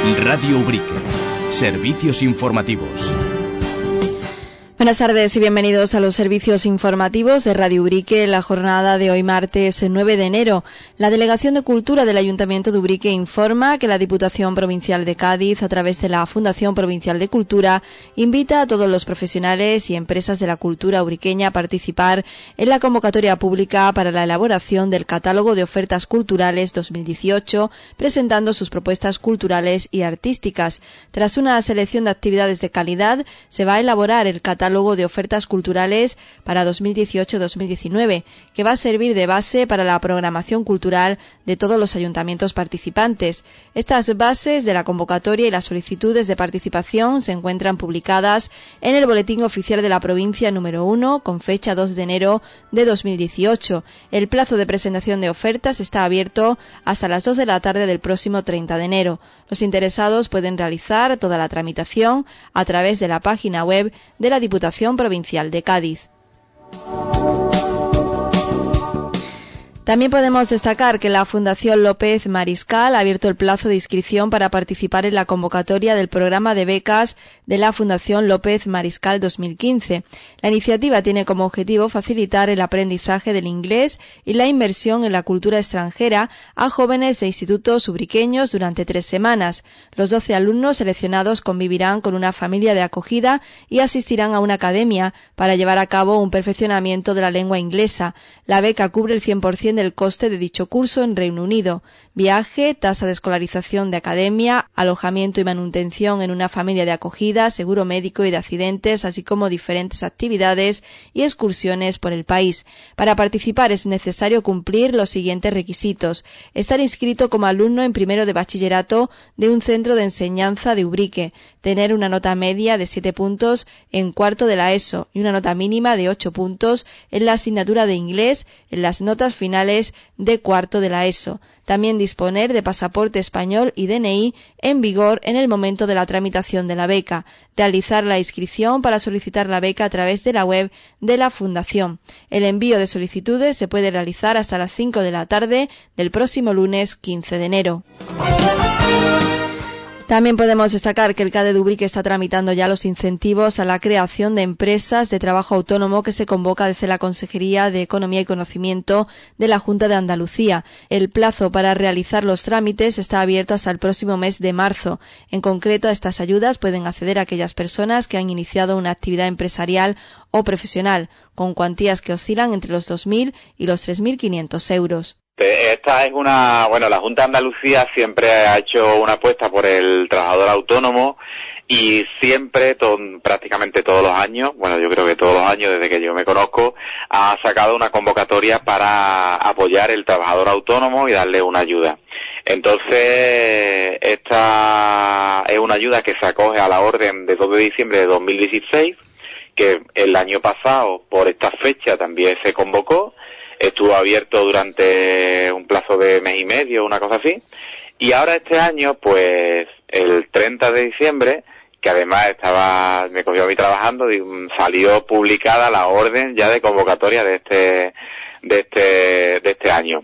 Radio Ubrique. Servicios informativos. Buenas tardes y bienvenidos a los servicios informativos de Radio Ubrique. La jornada de hoy martes 9 de enero. La Delegación de Cultura del Ayuntamiento de Ubrique informa que la Diputación Provincial de Cádiz, a través de la Fundación Provincial de Cultura, invita a todos los profesionales y empresas de la cultura ubriqueña a participar en la convocatoria pública para la elaboración del Catálogo de Ofertas Culturales 2018, presentando sus propuestas culturales y artísticas. Tras una selección de actividades de calidad, se va a elaborar el Catálogo de Ofertas Culturales para 2018-2019, que va a servir de base para la programación cultural de todos los ayuntamientos participantes. Estas bases de la convocatoria y las solicitudes de participación se encuentran publicadas en el Boletín Oficial de la Provincia número 1, con fecha 2 de enero de 2018. El plazo de presentación de ofertas está abierto hasta las 2 de la tarde del próximo 30 de enero. Los interesados pueden realizar toda la tramitación a través de la página web de la Diputación Provincial de Cádiz. También podemos destacar que la Fundación López Mariscal ha abierto el plazo de inscripción para participar en la convocatoria del programa de becas de la Fundación López Mariscal 2015. La iniciativa tiene como objetivo facilitar el aprendizaje del inglés y la inmersión en la cultura extranjera a jóvenes de institutos ubriqueños durante 3 semanas. Los 12 alumnos seleccionados convivirán con una familia de acogida y asistirán a una academia para llevar a cabo un perfeccionamiento de la lengua inglesa. La beca cubre el 100% del coste de dicho curso en Reino Unido. Viaje, tasa de escolarización de academia, alojamiento y manutención en una familia de acogida, seguro médico y de accidentes, así como diferentes actividades y excursiones por el país. Para participar es necesario cumplir los siguientes requisitos: estar inscrito como alumno en primero de bachillerato de un centro de enseñanza de Ubrique, tener una nota media de 7 puntos en cuarto de la ESO y una nota mínima de 8 puntos en la asignatura de inglés en las notas finales de cuarto de la ESO. También disponer de pasaporte español y DNI en vigor en el momento de la tramitación de la beca. Realizar la inscripción para solicitar la beca a través de la web de la Fundación. El envío de solicitudes se puede realizar hasta las 5 de la tarde del próximo lunes 15 de enero. También podemos destacar que el CADE de Ubrique está tramitando ya los incentivos a la creación de empresas de trabajo autónomo que se convoca desde la Consejería de Economía y Conocimiento de la Junta de Andalucía. El plazo para realizar los trámites está abierto hasta el próximo mes de marzo. En concreto, a estas ayudas pueden acceder aquellas personas que han iniciado una actividad empresarial o profesional, con cuantías que oscilan entre los 2.000 y los 3.500 euros. Esta es la Junta de Andalucía siempre ha hecho una apuesta por el trabajador autónomo y siempre, prácticamente todos los años, yo creo que todos los años desde que yo me conozco, ha sacado una convocatoria para apoyar el trabajador autónomo y darle una ayuda. Entonces, esta es una ayuda que se acoge a la orden de 2 de diciembre de 2016, que el año pasado, por esta fecha, también se convocó. Estuvo abierto durante un plazo de mes y medio, una cosa así. Y ahora este año, pues, el 30 de diciembre, que además me cogió a mí trabajando, salió publicada la orden ya de convocatoria de este año.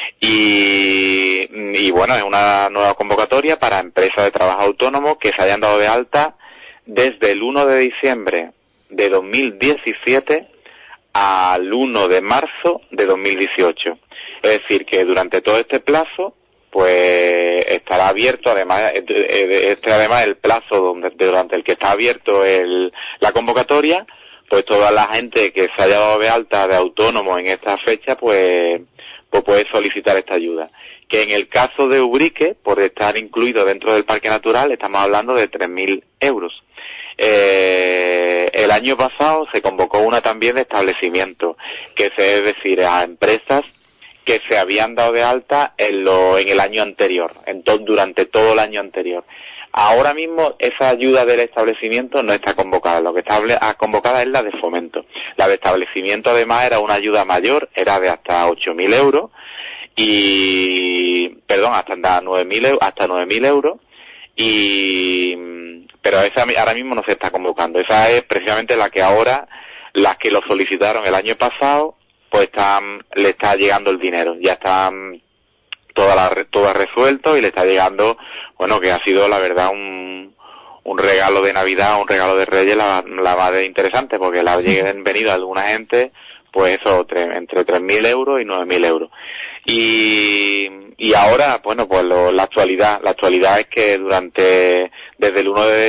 Y bueno, es una nueva convocatoria para empresas de trabajo autónomo que se hayan dado de alta desde el 1 de diciembre de 2017 al 1 de marzo de 2018. Es decir, que durante todo este plazo, pues estará abierto, además el plazo durante el que está abierto la convocatoria, pues toda la gente que se haya dado de alta de autónomo en esta fecha, pues puede solicitar esta ayuda. Que en el caso de Ubrique, por estar incluido dentro del Parque Natural, estamos hablando de 3.000 euros. El año pasado se convocó una también de establecimiento, es decir, a empresas que se habían dado de alta en el año anterior, durante todo el año anterior. Ahora mismo esa ayuda del establecimiento no está convocada, lo que está convocada es la de fomento. La de establecimiento además era una ayuda mayor, era de hasta 8.000 euros, hasta 9.000 euros, pero esa ahora mismo no se está convocando. Esa es precisamente las que lo solicitaron el año pasado, pues le está llegando el dinero, ya están todo resuelto y le está llegando bueno, que ha sido la verdad un regalo de Navidad, un regalo de Reyes, la más de interesante, porque la han venido alguna gente, pues eso, entre 3.000 euros y 9.000 euros. Y ahora, bueno, pues la actualidad es que desde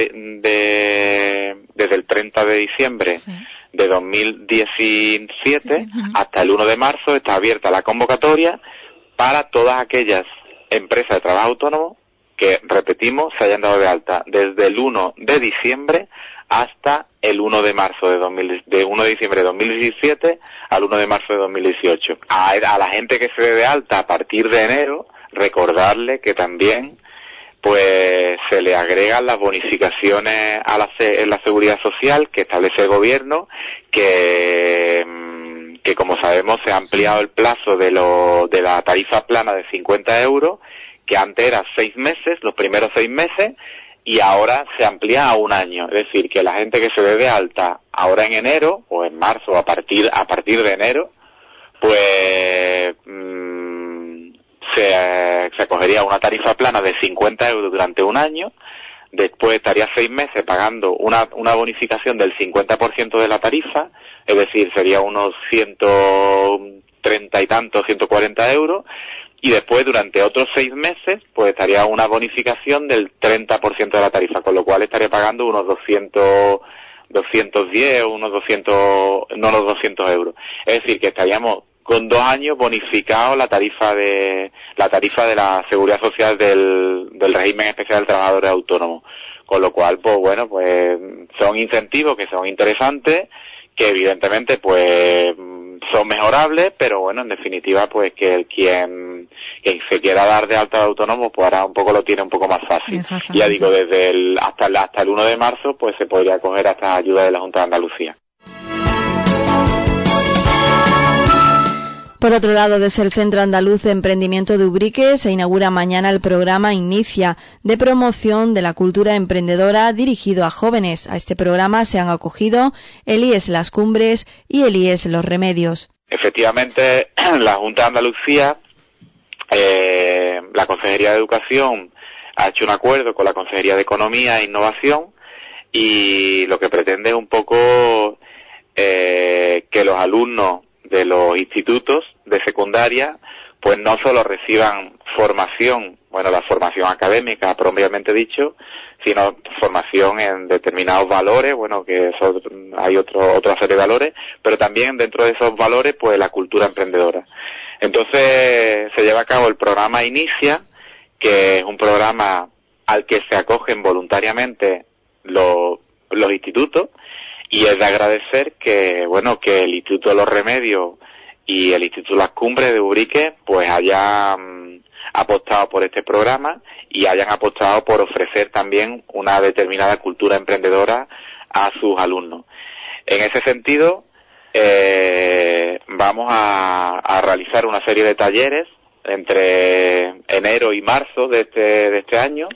el 30 de diciembre de 2017 hasta el 1 de marzo está abierta la convocatoria para todas aquellas empresas de trabajo autónomo que, repetimos, se hayan dado de alta desde el 1 de diciembre hasta el 1 de marzo de 1 de diciembre de 2017 al 1 de marzo de 2018. A la gente que se dé de alta a partir de enero, recordarle que también pues se le agregan las bonificaciones en la seguridad social que establece el gobierno, que como sabemos se ha ampliado el plazo de la tarifa plana de 50 euros, que antes era 6 meses, los primeros 6 meses, y ahora se amplía a 1 año. Es decir, que la gente que se dé de alta ahora en enero, o en marzo, a partir de enero, pues se acogería una tarifa plana de 50 euros durante 1 año, después estaría 6 meses pagando una bonificación del 50% de la tarifa, es decir, sería unos 130 y tantos, 140 euros, y después durante otros 6 meses pues estaría una bonificación del 30% de la tarifa, con lo cual estaría pagando unos 210 o unos 200, no los 200 euros. Es decir, que estaríamos con 2 años bonificados la tarifa de la seguridad social del régimen especial de trabajadores autónomos. Con lo cual, pues bueno, pues son incentivos que son interesantes, que evidentemente pues son mejorables, pero bueno, en definitiva pues que quien se quiera dar de alta de autónomo pues ahora un poco lo tiene un poco más fácil. Ya digo, desde hasta el 1 de marzo pues se podría acoger a estas ayudas de la Junta de Andalucía. Por otro lado, desde el Centro Andaluz de Emprendimiento de Ubrique se inaugura mañana el programa Inicia, de promoción de la cultura emprendedora dirigido a jóvenes. A este programa se han acogido el IES Las Cumbres y el IES Los Remedios. Efectivamente, la Junta de Andalucía, la Consejería de Educación ha hecho un acuerdo con la Consejería de Economía e Innovación, y lo que pretende es un poco que los alumnos de los institutos de secundaria pues no solo reciban formación, bueno, la formación académica propiamente dicho, sino formación en determinados valores, bueno, que hay otra serie de valores, pero también dentro de esos valores pues la cultura emprendedora. Entonces se lleva a cabo el programa Inicia, que es un programa al que se acogen voluntariamente los institutos. Y es de agradecer que, bueno, que el Instituto de los Remedios y el Instituto Las Cumbres de Ubrique pues hayan apostado por este programa y hayan apostado por ofrecer también una determinada cultura emprendedora a sus alumnos. En ese sentido, vamos a realizar una serie de talleres entre enero y marzo de este año,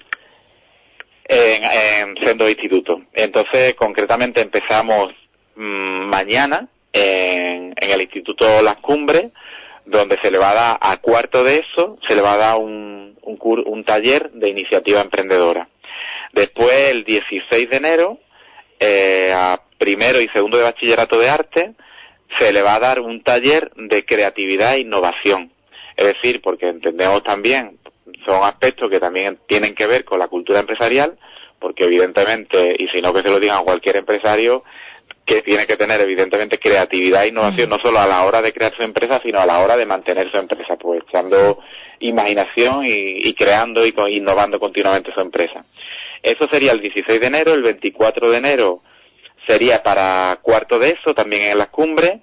en sendos institutos. Entonces, concretamente empezamos mañana en el Instituto Las Cumbres, donde se le va a dar a cuarto de eso, se le va a dar un taller de iniciativa emprendedora. Después, el 16 de enero, a primero y segundo de bachillerato de arte, se le va a dar un taller de creatividad e innovación. Es decir, porque entendemos también, son aspectos que también tienen que ver con la cultura empresarial, porque evidentemente, y si no que se lo digan a cualquier empresario, que tiene que tener evidentemente creatividad e innovación, no solo a la hora de crear su empresa, sino a la hora de mantener su empresa, pues echando imaginación y creando y innovando continuamente su empresa. Eso sería el 16 de enero, el 24 de enero sería para cuarto de eso, también en Las Cumbres.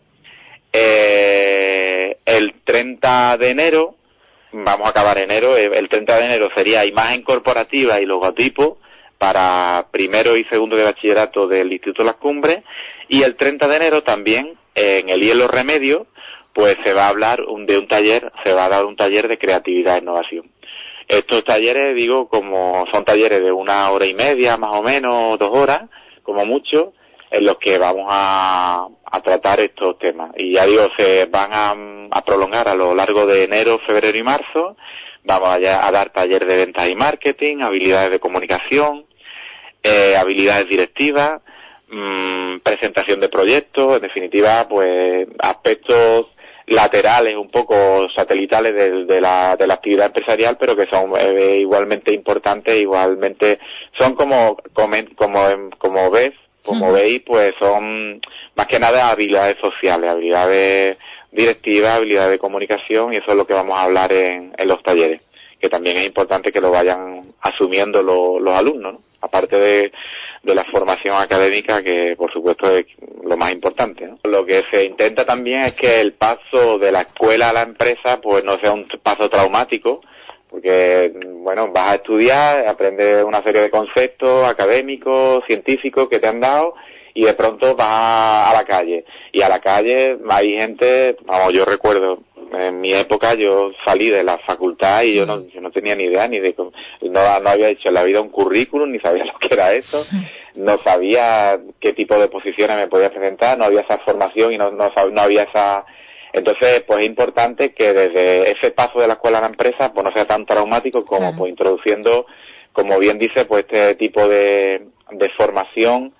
El 30 de enero, vamos a acabar enero, el 30 de enero sería imagen corporativa y logotipo para primero y segundo de bachillerato del Instituto Las Cumbres, y el 30 de enero también en el IES Los Remedios pues se va a hablar de un taller, se va a dar un taller de creatividad e innovación. Estos talleres, digo, como son talleres de 1 hora y media, más o menos, 2 horas, como mucho, en los que vamos a tratar estos temas. Y ya digo, se van a prolongar a lo largo de enero, febrero y marzo, vamos a dar taller de ventas y marketing, habilidades de comunicación, habilidades directivas, presentación de proyectos, en definitiva, pues aspectos laterales, un poco satelitales de la actividad empresarial, pero que son igualmente importantes, igualmente son como veis, pues son más que nada habilidades sociales, habilidades directivas, habilidades de comunicación, y eso es lo que vamos a hablar en los talleres, que también es importante que lo vayan asumiendo los alumnos, ¿no? Aparte de la formación académica, que por supuesto es lo más importante, ¿no? Lo que se intenta también es que el paso de la escuela a la empresa pues no sea un paso traumático, porque bueno, vas a estudiar, aprendes una serie de conceptos académicos, científicos que te han dado, y de pronto vas a la calle, y a la calle hay gente, vamos, yo recuerdo en mi época, yo salí de la facultad y yo no tenía ni idea ni de no había hecho en la vida un currículum, ni sabía lo que era eso, no sabía qué tipo de posiciones me podía presentar, no había esa formación y no había esa. Entonces, pues es importante que desde ese paso de la escuela a la empresa pues no sea tan traumático como pues introduciendo, como bien dice, pues este tipo de formación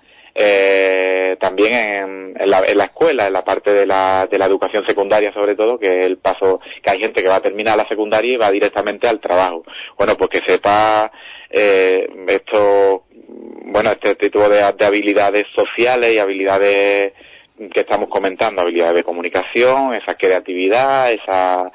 también en la escuela, en la parte de la educación secundaria sobre todo, que es el paso, que hay gente que va a terminar la secundaria y va directamente al trabajo. Bueno, pues que sepa este tipo de habilidades sociales y habilidades que estamos comentando, habilidades de comunicación, esa creatividad, esa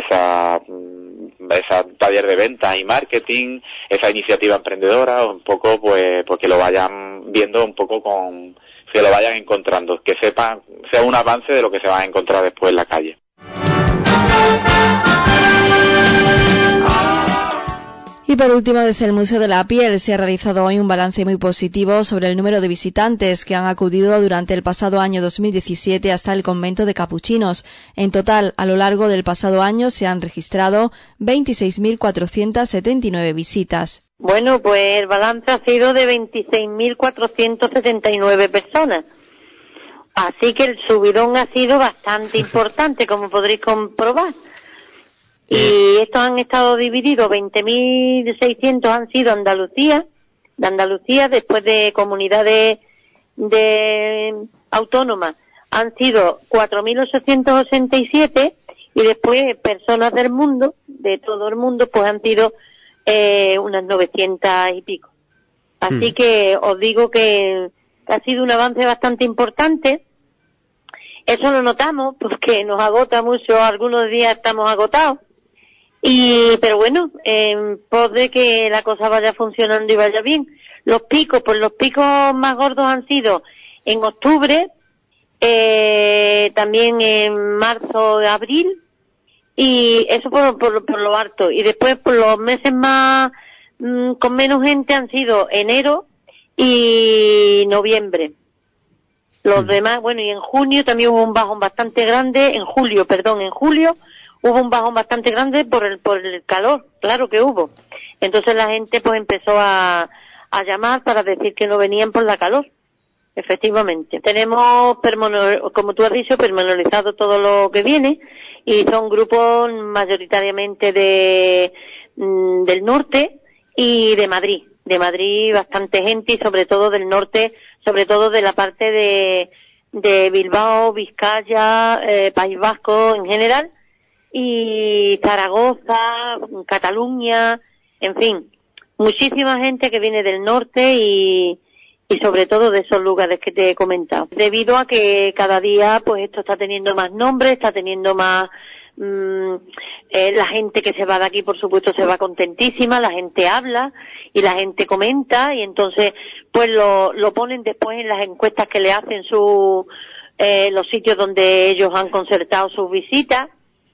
taller de ventas y marketing, esa iniciativa emprendedora, un poco pues que lo vayan viendo un poco que lo vayan encontrando, que sepan, sea un avance de lo que se va a encontrar después en la calle. Y por último, desde el Museo de la Piel se ha realizado hoy un balance muy positivo sobre el número de visitantes que han acudido durante el pasado año 2017 hasta el convento de capuchinos. En total, a lo largo del pasado año se han registrado 26.479 visitas. Bueno, pues el balance ha sido de 26.479 personas. Así que el subidón ha sido bastante importante, como podréis comprobar. Y estos han estado divididos, 20.600 han sido de Andalucía, después de comunidades autónomas han sido 4.887, y después personas del mundo, de todo el mundo, pues han sido unas 900 y pico. Así que os digo que ha sido un avance bastante importante. Eso lo notamos porque nos agota mucho, algunos días estamos agotados. Pero bueno, en pos de que la cosa vaya funcionando y vaya bien. Los picos más gordos han sido en octubre, también en marzo, abril, y eso por lo alto. Y después por los meses más con menos gente han sido enero y noviembre. Los demás, bueno, y en junio también hubo un bajón bastante grande, en julio hubo un bajón bastante grande por el calor, claro que hubo. Entonces la gente pues empezó a llamar para decir que no venían por la calor. Efectivamente. Tenemos, como tú has dicho, pormenorizado todo lo que viene, y son grupos mayoritariamente del norte y de Madrid. De Madrid bastante gente, y sobre todo del norte, sobre todo de la parte de Bilbao, Vizcaya, País Vasco en general, y Zaragoza, Cataluña, en fin, muchísima gente que viene del norte y sobre todo de esos lugares que te he comentado. Debido a que cada día pues esto está teniendo más nombre, está teniendo más la gente que se va de aquí, por supuesto, se va contentísima, la gente habla y la gente comenta, y entonces pues lo ponen después en las encuestas que le hacen los sitios donde ellos han concertado sus visitas,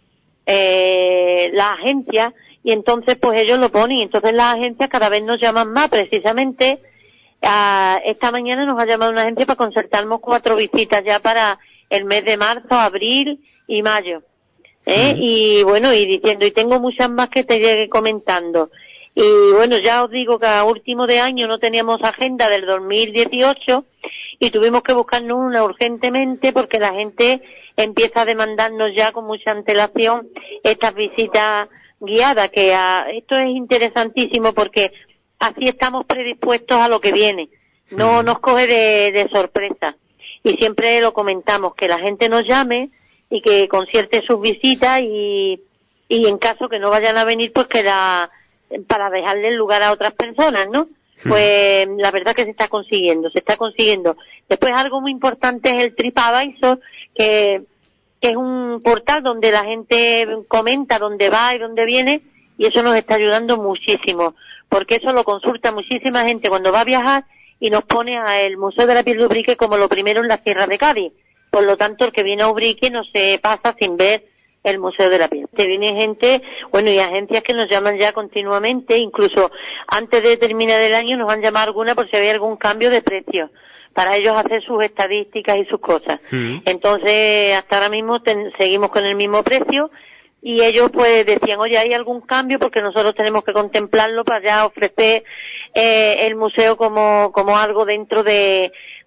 las agencias, y entonces pues ellos lo ponen, y entonces las agencias cada vez nos llaman más. Precisamente esta mañana nos ha llamado una agencia para concertarnos 4 visitas ya para el mes de marzo, abril y mayo. Y bueno, y diciendo, y tengo muchas más que te llegue comentando. Y bueno, ya os digo que a último de año no teníamos agenda del 2018 y tuvimos que buscarnos una urgentemente, porque la gente empieza a demandarnos ya con mucha antelación estas visitas guiada, esto es interesantísimo porque así estamos predispuestos a lo que viene, no nos coge de sorpresa. Y siempre lo comentamos, que la gente nos llame y que concierte sus visitas y en caso que no vayan a venir, pues para dejarle el lugar a otras personas, ¿no? Pues la verdad que se está consiguiendo. Después algo muy importante es el TripAdvisor, que es un portal donde la gente comenta dónde va y dónde viene, y eso nos está ayudando muchísimo, porque eso lo consulta muchísima gente cuando va a viajar y nos pone al Museo de la Piel de Ubrique como lo primero en la Sierra de Cádiz. Por lo tanto, el que viene a Ubrique no se pasa sin ver el Museo de la Piel. Te viene gente, bueno, y agencias que nos llaman ya continuamente, incluso antes de terminar el año nos han llamado alguna por si había algún cambio de precio, para ellos hacer sus estadísticas y sus cosas. Entonces, hasta ahora mismo seguimos con el mismo precio, y ellos pues decían, oye, ¿hay algún cambio? Porque nosotros tenemos que contemplarlo para ya ofrecer el museo como algo dentro de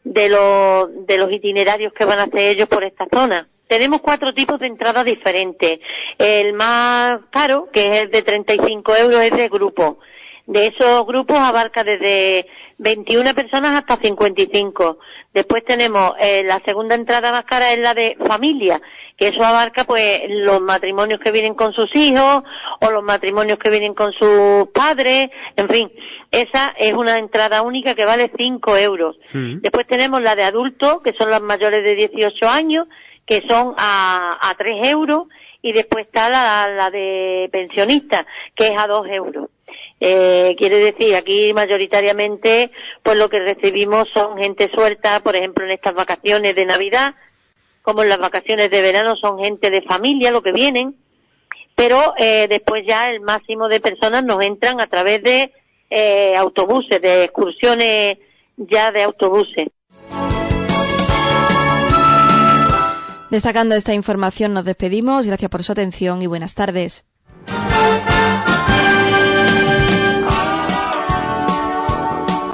los itinerarios que van a hacer ellos por esta zona. Tenemos 4 tipos de entradas diferentes. El más caro, que es el de 35 euros, es de grupo. De esos grupos abarca desde 21 personas hasta 55. Después tenemos la segunda entrada más cara, es la de familia, que eso abarca pues los matrimonios que vienen con sus hijos o los matrimonios que vienen con sus padres, en fin. Esa es una entrada única que vale 5 euros. Después tenemos la de adultos, que son los mayores de 18 años, que son a 3 euros, y después está la de pensionistas, que es a 2 euros. Quiere decir, aquí mayoritariamente, pues lo que recibimos son gente suelta, por ejemplo, en estas vacaciones de Navidad, como en las vacaciones de verano, son gente de familia lo que vienen, pero después ya el máximo de personas nos entran a través de autobuses, de excursiones ya de autobuses. Destacando esta información nos despedimos. Gracias por su atención y buenas tardes.